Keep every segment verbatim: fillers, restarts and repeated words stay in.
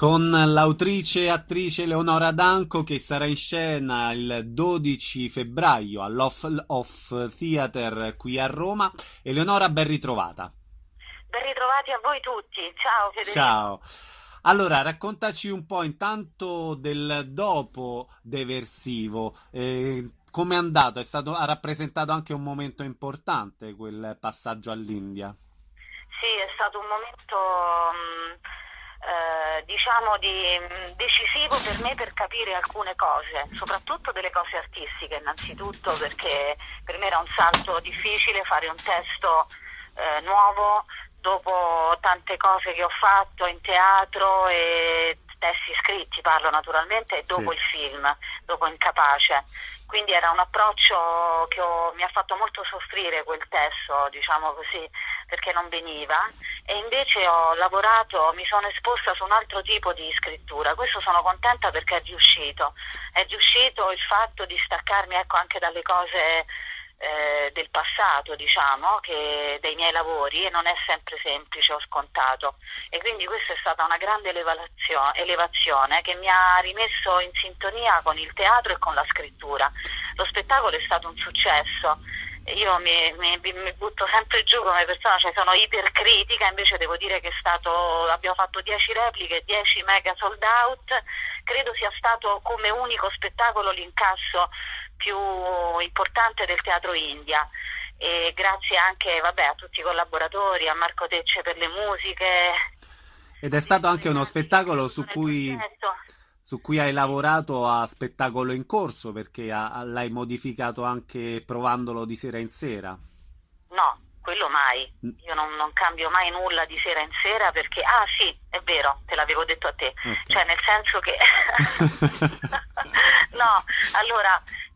con l'autrice e attrice Eleonora Danco, che sarà in scena il dodici febbraio all'Off Off Theater qui a Roma. Eleonora, ben ritrovata. Ben ritrovati a voi tutti. Ciao Federico. Ciao. Allora, raccontaci un po' intanto del dopo Deversivo. Eh, come è andato? È stato, ha rappresentato anche un momento importante quel passaggio all'India. Sì, è stato un momento mh, eh, diciamo di, mh, decisivo per me per capire alcune cose, soprattutto delle cose artistiche innanzitutto, perché per me era un salto difficile fare un testo eh, nuovo dopo tante cose che ho fatto in teatro e testi scritti, parlo naturalmente, e dopo Sì. il film, dopo Incapace. Quindi era un approccio che ho, mi ha fatto molto soffrire quel testo, diciamo così, perché non veniva, e invece ho lavorato, mi sono esposta su un altro tipo di scrittura. Questo sono contenta perché è riuscito. È riuscito il fatto di staccarmi, ecco, anche dalle cose eh, del passato, diciamo, che dei miei lavori, e non è sempre semplice o scontato. E quindi questa è stata una grande elevazio- elevazione che mi ha rimesso in sintonia con il teatro e con la scrittura. Lo spettacolo è stato un successo. Io mi, mi, mi butto sempre giù come persona, cioè sono ipercritica, invece devo dire che è stato, abbiamo fatto dieci repliche, dieci mega sold out. Credo sia stato come unico spettacolo l'incasso più importante del Teatro India, e grazie anche, vabbè, a tutti i collaboratori, a Marco Tecce per le musiche. Ed è stato anche uno spettacolo su cui, su cui hai lavorato a spettacolo in corso, perché ha- l'hai modificato anche provandolo di sera in sera. No, quello mai. Io non, non cambio mai nulla di sera in sera perché, ah sì, è vero, te l'avevo detto a te. Ok. Cioè nel senso che, no, allora,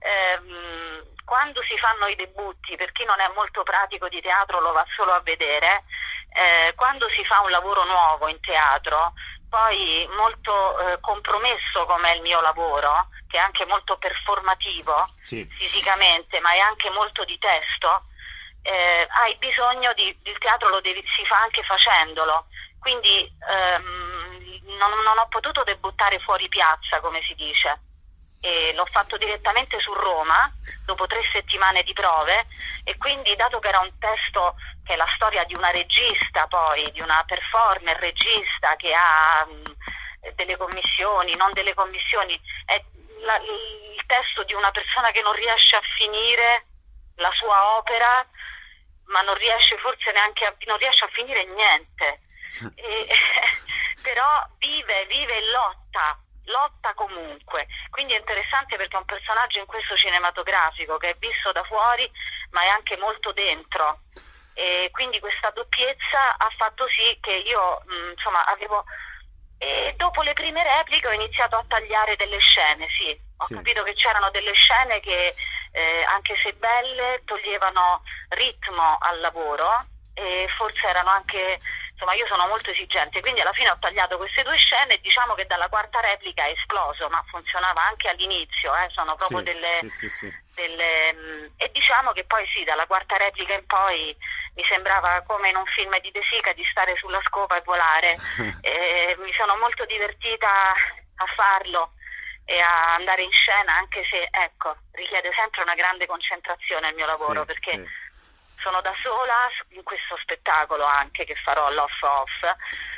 ehm, quando si fanno i debutti, per chi non è molto pratico di teatro lo va solo a vedere, eh, quando si fa un lavoro nuovo in teatro, poi molto eh, compromesso come è il mio lavoro, che è anche molto performativo Sì. fisicamente, ma è anche molto di testo, eh, hai bisogno di, il teatro lo devi, si fa anche facendolo, quindi ehm, non, non ho potuto debuttare fuori piazza, come si dice, e l'ho fatto direttamente su Roma dopo tre settimane di prove, e quindi, dato che era un testo che è la storia di una regista, poi di una performer regista che ha mh, delle commissioni, non delle commissioni, è la, il testo di una persona che non riesce a finire la sua opera, ma non riesce forse neanche a, non riesce a finire niente, e, però vive, vive e lotta, lotta comunque. Quindi è interessante perché è un personaggio in questo cinematografico che è visto da fuori ma è anche molto dentro, e quindi questa doppiezza ha fatto sì che io mh, insomma avevo, e dopo le prime repliche ho iniziato a tagliare delle scene, sì, ho Sì. capito che c'erano delle scene che eh, anche se belle toglievano ritmo al lavoro, e forse erano anche, insomma, io sono molto esigente, quindi alla fine ho tagliato queste due scene, e diciamo che dalla quarta replica è esploso, ma funzionava anche all'inizio, eh, sono proprio Sì, delle, sì, sì, sì. delle mh, e diciamo che poi sì, dalla quarta replica in poi mi sembrava come in un film di De Sica di stare sulla scopa e volare. E mi sono molto divertita a farlo e a andare in scena, anche se, ecco, richiede sempre una grande concentrazione il mio lavoro, Sì, perché sì. sono da sola in questo spettacolo anche che farò all'Off Off,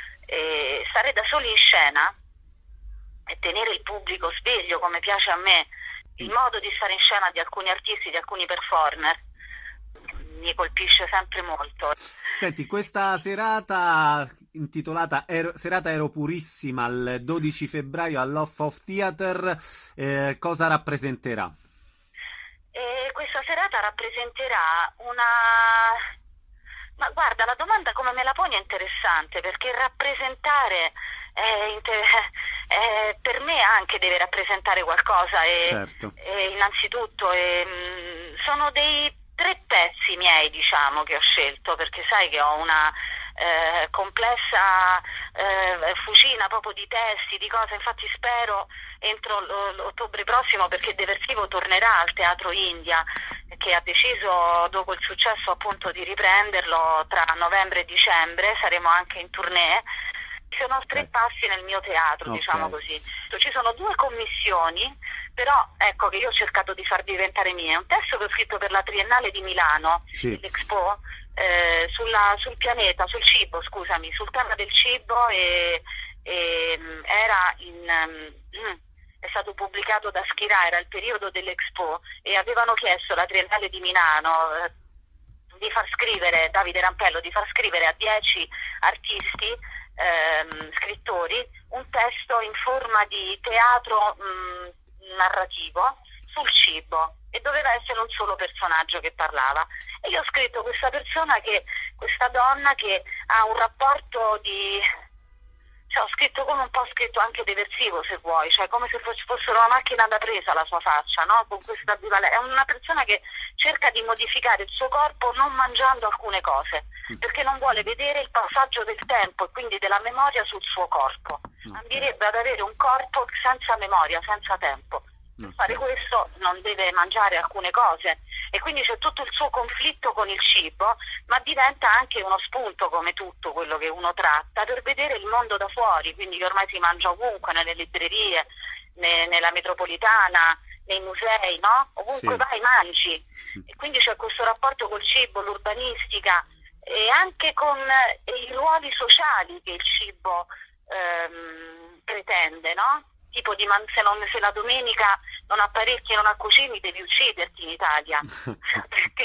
e stare da soli in scena e tenere il pubblico sveglio come piace a me, il modo di stare in scena di alcuni artisti, di alcuni performer, mi colpisce sempre molto. Senti, questa serata intitolata Ero- Serata Ero Purissima il dodici febbraio all'Off Off Theater, eh, cosa rappresenterà? E questa serata rappresenterà una... Ma guarda, la domanda come me la poni è interessante, perché rappresentare è inter- è- per me anche deve rappresentare qualcosa, e, Certo. e innanzitutto e, mh, sono dei tre pezzi miei, diciamo, che ho scelto, perché sai che ho una eh, complessa eh, fucina proprio di testi, di cose, infatti spero entro l- l'ottobre prossimo, perché Deversivo tornerà al Teatro India, che ha deciso, dopo il successo appunto, di riprenderlo tra novembre e dicembre, saremo anche in tournée. funzionò tre Okay. passi nel mio teatro, diciamo Ok. così. Ci sono due commissioni, però ecco che io ho cercato di far diventare mie. Un testo che ho scritto per la Triennale di Milano, Sì. l'Expo, eh, sulla, sul pianeta, sul cibo, scusami, sul tema del cibo e, e mh, era in... mh, è stato pubblicato da Schirà, era il periodo dell'Expo e avevano chiesto alla Triennale di Milano eh, di far scrivere, Davide Rampello, di far scrivere a dieci artisti, ehm, scrittori, un testo in forma di teatro mh, narrativo sul cibo e doveva essere un solo personaggio che parlava. E io ho scritto questa persona che, questa donna che ha un rapporto di... Cioè, ho scritto come un po' scritto anche deversivo, se vuoi, cioè come se fosse fosse una macchina da presa la sua faccia, no? Con questa ambivalenza. È una persona che cerca di modificare il suo corpo non mangiando alcune cose, perché non vuole vedere il passaggio del tempo e quindi della memoria sul suo corpo. Ambierebbe ad avere un corpo senza memoria, senza tempo. Per fare questo non deve mangiare alcune cose e quindi c'è tutto il suo conflitto con il cibo, ma diventa anche uno spunto, come tutto quello che uno tratta, per vedere il mondo da fuori, quindi che ormai si mangia ovunque, nelle librerie, ne, nella metropolitana, nei musei, no? Ovunque Sì. vai mangi. E quindi c'è questo rapporto col cibo, l'urbanistica e anche con eh, i ruoli sociali che il cibo ehm, pretende, no? Tipo di man- se, non, se la domenica non apparecchi e non accucini devi ucciderti in Italia perché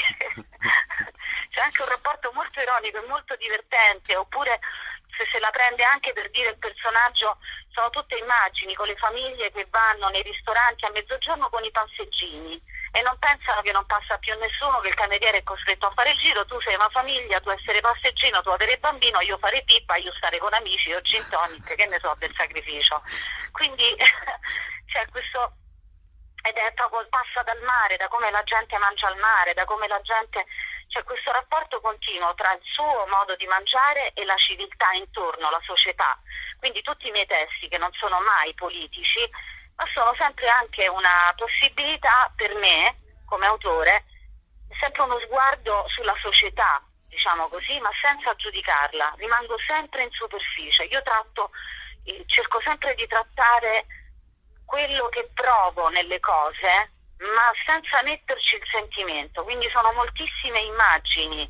c'è anche un rapporto molto ironico e molto divertente, oppure se se la prende anche per dire il personaggio, sono tutte immagini con le famiglie che vanno nei ristoranti a mezzogiorno con i passeggini e non pensano che non passa più nessuno, che il cameriere è costretto a fare il giro, tu sei una famiglia, tu essere passeggino, tu avere bambino, io fare pippa, io stare con amici, io gin tonic, che ne so del sacrificio. Quindi c'è questo, ed è proprio passa dal mare, da come la gente mangia al mare, da come la gente, c'è questo rapporto continuo tra il suo modo di mangiare e la civiltà intorno, la società. Quindi tutti i miei testi, che non sono mai politici, ma sono sempre anche una possibilità per me, come autore, è sempre uno sguardo sulla società, diciamo così, ma senza giudicarla, rimango sempre in superficie. Io tratto, eh, cerco sempre di trattare quello che provo nelle cose, ma senza metterci il sentimento, quindi sono moltissime immagini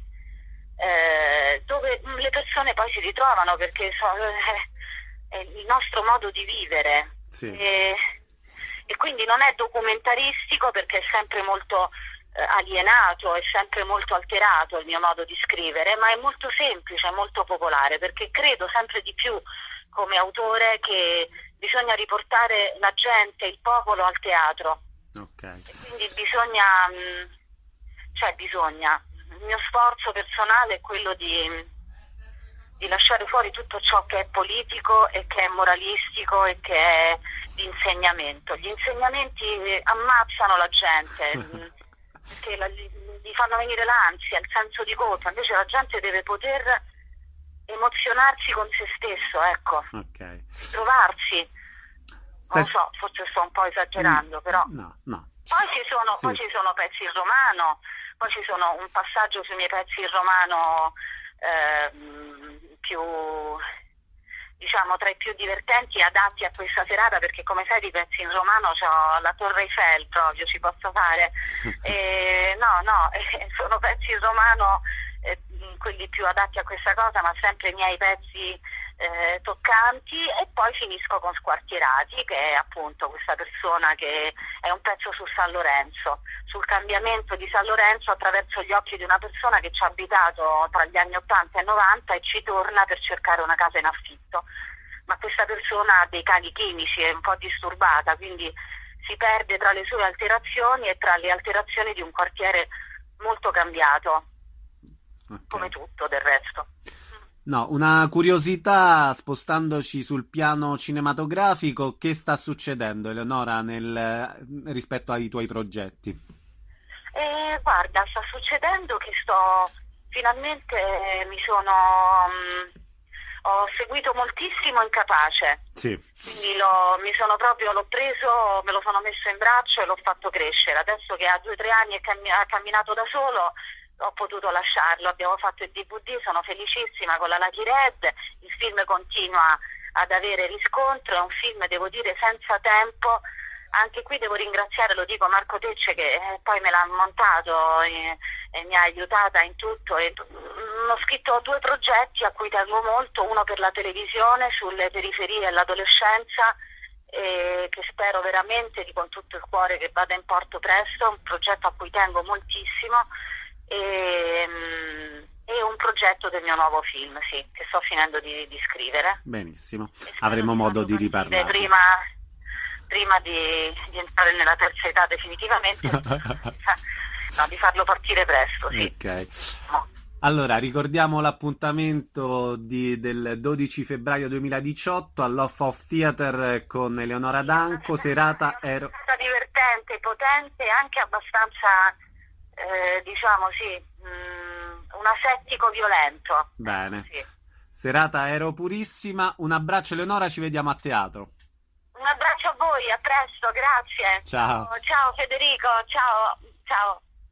eh, dove le persone poi si ritrovano, perché so, eh, è il nostro modo di vivere. Sì. E, e quindi non è documentaristico perché è sempre molto eh, alienato, è sempre molto alterato il mio modo di scrivere, ma è molto semplice, è molto popolare, perché credo sempre di più come autore che bisogna riportare la gente, il popolo al teatro. Okay. E quindi bisogna, mh, cioè bisogna, il mio sforzo personale è quello di di lasciare fuori tutto ciò che è politico e che è moralistico e che è di insegnamento. Gli insegnamenti ammazzano la gente perché la, gli fanno venire l'ansia, il senso di colpa, invece la gente deve poter emozionarsi con se stesso, ecco, Okay. trovarsi. Non Se- so, forse sto un po' esagerando, però No, no. poi ci sono, Sì. poi ci sono pezzi in romano, poi ci sono un passaggio sui miei pezzi in romano ehm, più, diciamo, tra i più divertenti e adatti a questa serata, perché come sai di pezzi in romano c'ho la Torre Eiffel proprio, ci posso fare. E, no, no, eh, sono pezzi in romano eh, quelli più adatti a questa cosa, ma sempre i miei pezzi eh, toccanti, e poi finisco con Squartierati, che è appunto questa persona che è un pezzo su San Lorenzo, sul cambiamento di San Lorenzo attraverso gli occhi di una persona che ci ha abitato tra gli anni ottanta e novanta e ci torna per cercare una casa in affitto, ma questa persona ha dei cali chimici, è un po' disturbata, quindi si perde tra le sue alterazioni e tra le alterazioni di un quartiere molto cambiato, Okay. come tutto del resto. No, una curiosità, spostandoci sul piano cinematografico, che sta succedendo, Eleonora, nel, rispetto ai tuoi progetti? E guarda, sta succedendo che sto finalmente eh, mi sono mh, ho seguito moltissimo Incapace, Sì. quindi l'ho, mi sono proprio l'ho preso, me lo sono messo in braccio e l'ho fatto crescere. Adesso che ha due o tre anni e cammi- ha camminato da solo, ho potuto lasciarlo, abbiamo fatto il D V D, sono felicissima con la Lucky Red, il film continua ad avere riscontro, è un film, devo dire, senza tempo. Anche qui devo ringraziare, lo dico, Marco Tecce, che eh, poi me l'ha montato e, e mi ha aiutata in tutto. E, mh, ho scritto due progetti a cui tengo molto, uno per la televisione sulle periferie e l'adolescenza, e che spero veramente di con tutto il cuore che vada in porto presto, un progetto a cui tengo moltissimo, e, mh, e un progetto del mio nuovo film, sì, che sto finendo di, di scrivere. Benissimo, avremo modo di riparlare. Prima... prima di, di entrare nella terza età definitivamente, no, di farlo partire presto, sì. Ok. No. Allora, ricordiamo l'appuntamento di, del dodici febbraio duemiladiciotto all'Off of Theater con Eleonora Danco, serata ero... È stata divertente, potente e anche abbastanza, eh, diciamo, sì, mh, un asettico violento. Bene. Sì. Serata Aero Purissima, un abbraccio Eleonora, ci vediamo a teatro. Un abbraccio a voi, a presto, grazie. Ciao. Ciao Federico, ciao, ciao.